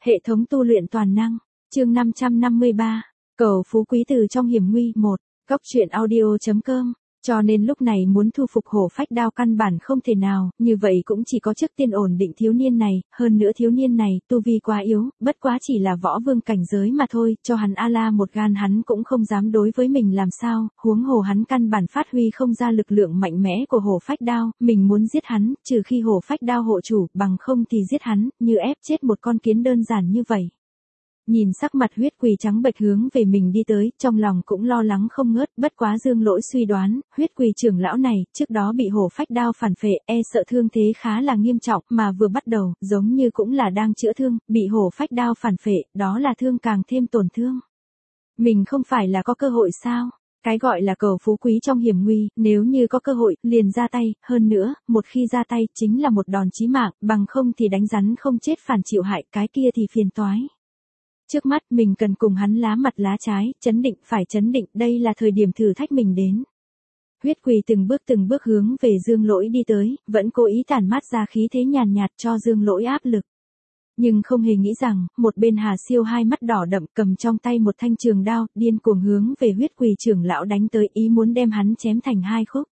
Hệ thống tu luyện toàn năng, chương 553, cầu phú quý từ trong hiểm nguy 1, góc truyện audio.com. Cho nên lúc này muốn thu phục hổ phách đao căn bản không thể nào, như vậy cũng chỉ có trước tiên ổn định thiếu niên này, hơn nữa thiếu niên này, tu vi quá yếu, bất quá chỉ là võ vương cảnh giới mà thôi, cho hắn A-la một gan hắn cũng không dám đối với mình làm sao, huống hồ hắn căn bản phát huy không ra lực lượng mạnh mẽ của hổ phách đao, mình muốn giết hắn, trừ khi hổ phách đao hộ chủ, bằng không thì giết hắn, như ép chết một con kiến đơn giản như vậy. Nhìn sắc mặt huyết quỳ trắng bệch hướng về mình đi tới, trong lòng cũng lo lắng không ngớt, bất quá Dương Lỗi suy đoán, huyết quỳ trưởng lão này, trước đó bị hổ phách đao phản phệ, sợ thương thế khá là nghiêm trọng, mà vừa bắt đầu, giống như cũng là đang chữa thương, bị hổ phách đao phản phệ, đó là thương càng thêm tổn thương. Mình không phải là có cơ hội sao? Cái gọi là cầu phú quý trong hiểm nguy, nếu như có cơ hội, liền ra tay, hơn nữa, một khi ra tay, chính là một đòn chí mạng, bằng không thì đánh rắn không chết phản chịu hại, cái kia thì phiền toái. Trước mắt mình cần cùng hắn lá mặt lá trái, chấn định, phải chấn định, đây là thời điểm thử thách mình đến. Huyết quỳ từng bước hướng về Dương Lỗi đi tới, vẫn cố ý tản mát ra khí thế nhàn nhạt cho Dương Lỗi áp lực. Nhưng không hề nghĩ rằng, một bên Hà Siêu hai mắt đỏ đậm cầm trong tay một thanh trường đao, điên cuồng hướng về huyết quỳ trưởng lão đánh tới, ý muốn đem hắn chém thành hai khúc.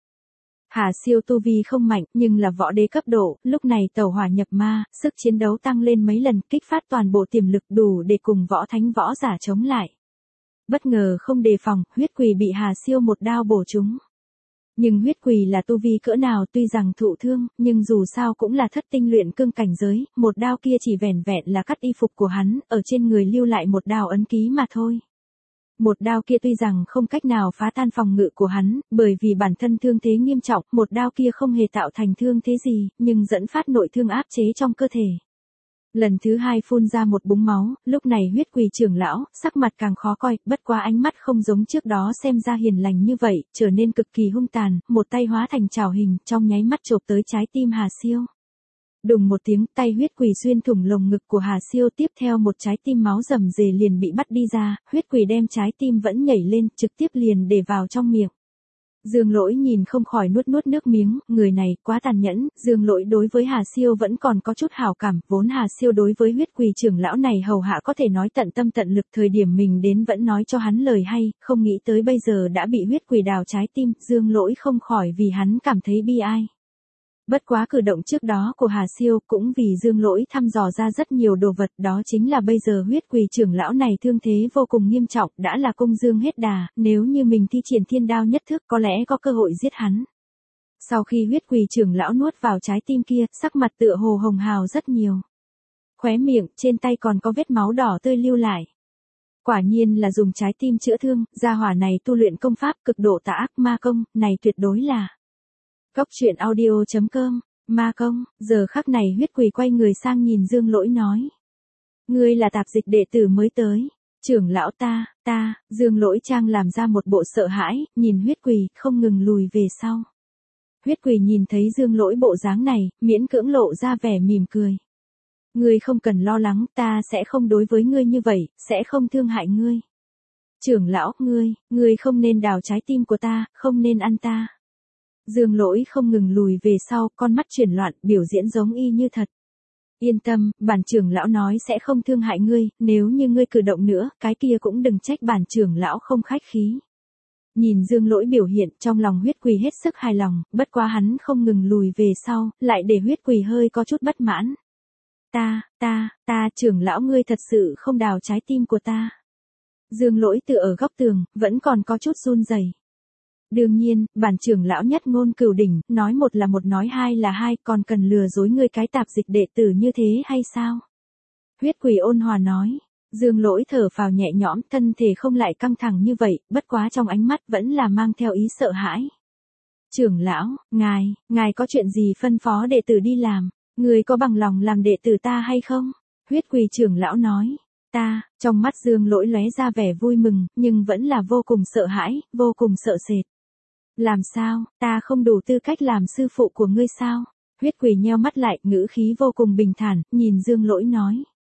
Hà Siêu tu vi không mạnh, nhưng là võ đế cấp độ, lúc này tẩu hỏa nhập ma, sức chiến đấu tăng lên mấy lần, kích phát toàn bộ tiềm lực đủ để cùng võ thánh võ giả chống lại. Bất ngờ không đề phòng, huyết quỳ bị Hà Siêu một đao bổ trúng. Nhưng huyết quỳ là tu vi cỡ nào tuy rằng thụ thương, nhưng dù sao cũng là thất tinh luyện cương cảnh giới, một đao kia chỉ vẻn vẹn là cắt y phục của hắn, ở trên người lưu lại một đao ấn ký mà thôi. Một đao kia tuy rằng không cách nào phá tan phòng ngự của hắn, bởi vì bản thân thương thế nghiêm trọng, một đao kia không hề tạo thành thương thế gì, nhưng dẫn phát nội thương áp chế trong cơ thể. Lần thứ hai phun ra một búng máu, lúc này huyết quỳ trưởng lão, sắc mặt càng khó coi, bất quá ánh mắt không giống trước đó xem ra hiền lành như vậy, trở nên cực kỳ hung tàn, một tay hóa thành trảo hình, trong nháy mắt chộp tới trái tim Hà Siêu. Đùng một tiếng, tay huyết quỳ xuyên thủng lồng ngực của Hà Siêu, tiếp theo một trái tim máu rầm rề liền bị bắt đi ra, huyết quỳ đem trái tim vẫn nhảy lên, trực tiếp liền để vào trong miệng. Dương Lỗi nhìn không khỏi nuốt nước miếng, người này quá tàn nhẫn, Dương Lỗi đối với Hà Siêu vẫn còn có chút hảo cảm, vốn Hà Siêu đối với huyết quỳ trưởng lão này hầu hạ có thể nói tận tâm tận lực, thời điểm mình đến vẫn nói cho hắn lời hay, không nghĩ tới bây giờ đã bị huyết quỳ đào trái tim, Dương Lỗi không khỏi vì hắn cảm thấy bi ai. Bất quá cử động trước đó của Hà Siêu cũng vì Dương Lỗi thăm dò ra rất nhiều đồ vật, đó chính là bây giờ huyết quỳ trưởng lão này thương thế vô cùng nghiêm trọng, đã là công dương hết đà, nếu như mình thi triển thiên đao nhất thức có lẽ có cơ hội giết hắn. Sau khi huyết quỳ trưởng lão nuốt vào trái tim kia, sắc mặt tựa hồ hồng hào rất nhiều. Khóe miệng, trên tay còn có vết máu đỏ tươi lưu lại. Quả nhiên là dùng trái tim chữa thương, gia hỏa này tu luyện công pháp cực độ tà ác ma công, này tuyệt đối là góc truyện audio.com, ma công, giờ khắc này huyết quỳ quay người sang nhìn Dương Lỗi nói. Ngươi là tạp dịch đệ tử mới tới, trưởng lão ta, Dương Lỗi trang làm ra một bộ sợ hãi, nhìn huyết quỳ, không ngừng lùi về sau. Huyết quỳ nhìn thấy Dương Lỗi bộ dáng này, miễn cưỡng lộ ra vẻ mỉm cười. Ngươi không cần lo lắng, ta sẽ không đối với ngươi như vậy, sẽ không thương hại ngươi. Trưởng lão, ngươi không nên đào trái tim của ta, không nên ăn ta. Dương Lỗi không ngừng lùi về sau, con mắt chuyển loạn, biểu diễn giống y như thật. Yên tâm, bản trưởng lão nói sẽ không thương hại ngươi, nếu như ngươi cử động nữa, cái kia cũng đừng trách bản trưởng lão không khách khí. Nhìn Dương Lỗi biểu hiện, trong lòng huyết quỳ hết sức hài lòng, bất quá hắn không ngừng lùi về sau, lại để huyết quỳ hơi có chút bất mãn. Ta, trưởng lão ngươi thật sự không đào trái tim của ta. Dương Lỗi tựa ở góc tường, vẫn còn có chút run rẩy. Đương nhiên, bản trưởng lão nhất ngôn cửu đỉnh, nói một là một nói hai là hai, còn cần lừa dối ngươi cái tạp dịch đệ tử như thế hay sao? Huyết quỳ ôn hòa nói. Dương Lỗi thở phào nhẹ nhõm, thân thể không lại căng thẳng như vậy, bất quá trong ánh mắt vẫn là mang theo ý sợ hãi. Trưởng lão, ngài có chuyện gì phân phó đệ tử đi làm, người có bằng lòng làm đệ tử ta hay không? Huyết quỳ trưởng lão nói. Trong mắt Dương Lỗi lóe ra vẻ vui mừng, nhưng vẫn là vô cùng sợ hãi, vô cùng sợ sệt. Làm sao, ta không đủ tư cách làm sư phụ của ngươi sao? Huyết quỳ nheo mắt lại, ngữ khí vô cùng bình thản, nhìn Dương Lỗi nói.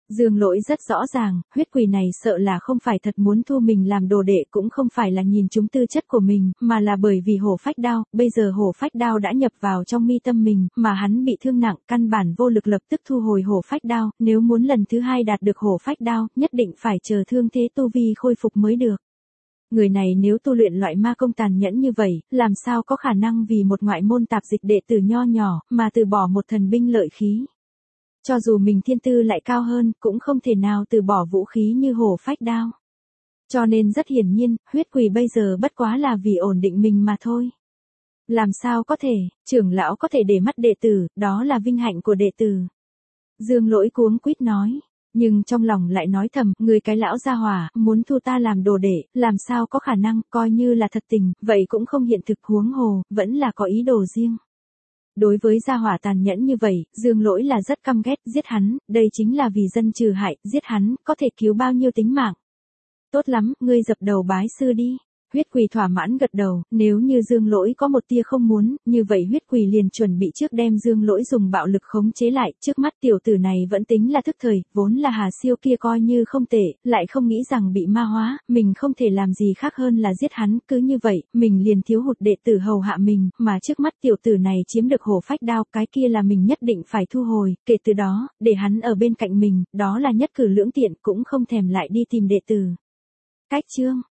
Dương Lỗi rất rõ ràng, huyết quỷ này sợ là không phải thật muốn thu mình làm đồ đệ, cũng không phải là nhìn trúng tư chất của mình, mà là bởi vì hổ phách đao, bây giờ hổ phách đao đã nhập vào trong mi tâm mình, mà hắn bị thương nặng, căn bản vô lực lập tức thu hồi hổ phách đao, nếu muốn lần thứ hai đạt được hổ phách đao, nhất định phải chờ thương thế tu vi khôi phục mới được. Người này nếu tu luyện loại ma công tàn nhẫn như vậy, làm sao có khả năng vì một ngoại môn tạp dịch đệ tử nho nhỏ, mà từ bỏ một thần binh lợi khí. Cho dù mình thiên tư lại cao hơn, cũng không thể nào từ bỏ vũ khí như hổ phách đao. Cho nên rất hiển nhiên, huyết quỷ bây giờ bất quá là vì ổn định mình mà thôi. Làm sao có thể, trưởng lão có thể để mắt đệ tử, đó là vinh hạnh của đệ tử. Dương Lỗi cuống quýt nói. Nhưng trong lòng lại nói thầm, người cái lão gia hỏa, muốn thu ta làm đồ đệ, làm sao có khả năng, coi như là thật tình, vậy cũng không hiện thực, huống hồ, vẫn là có ý đồ riêng. Đối với gia hỏa tàn nhẫn như vậy, Dương Lỗi là rất căm ghét, giết hắn, đây chính là vì dân trừ hại, giết hắn, có thể cứu bao nhiêu tính mạng. Tốt lắm, ngươi dập đầu bái sư đi. Huyết quỷ thỏa mãn gật đầu, nếu như Dương Lỗi có một tia không muốn, như vậy huyết quỷ liền chuẩn bị trước đem Dương Lỗi dùng bạo lực khống chế lại, trước mắt tiểu tử này vẫn tính là thức thời, vốn là Hà Siêu kia coi như không tệ, lại không nghĩ rằng bị ma hóa, mình không thể làm gì khác hơn là giết hắn, cứ như vậy, mình liền thiếu hụt đệ tử hầu hạ mình, mà trước mắt tiểu tử này chiếm được hổ phách đao, cái kia là mình nhất định phải thu hồi, kể từ đó, để hắn ở bên cạnh mình, đó là nhất cử lưỡng tiện, cũng không thèm lại đi tìm đệ tử. Cách chương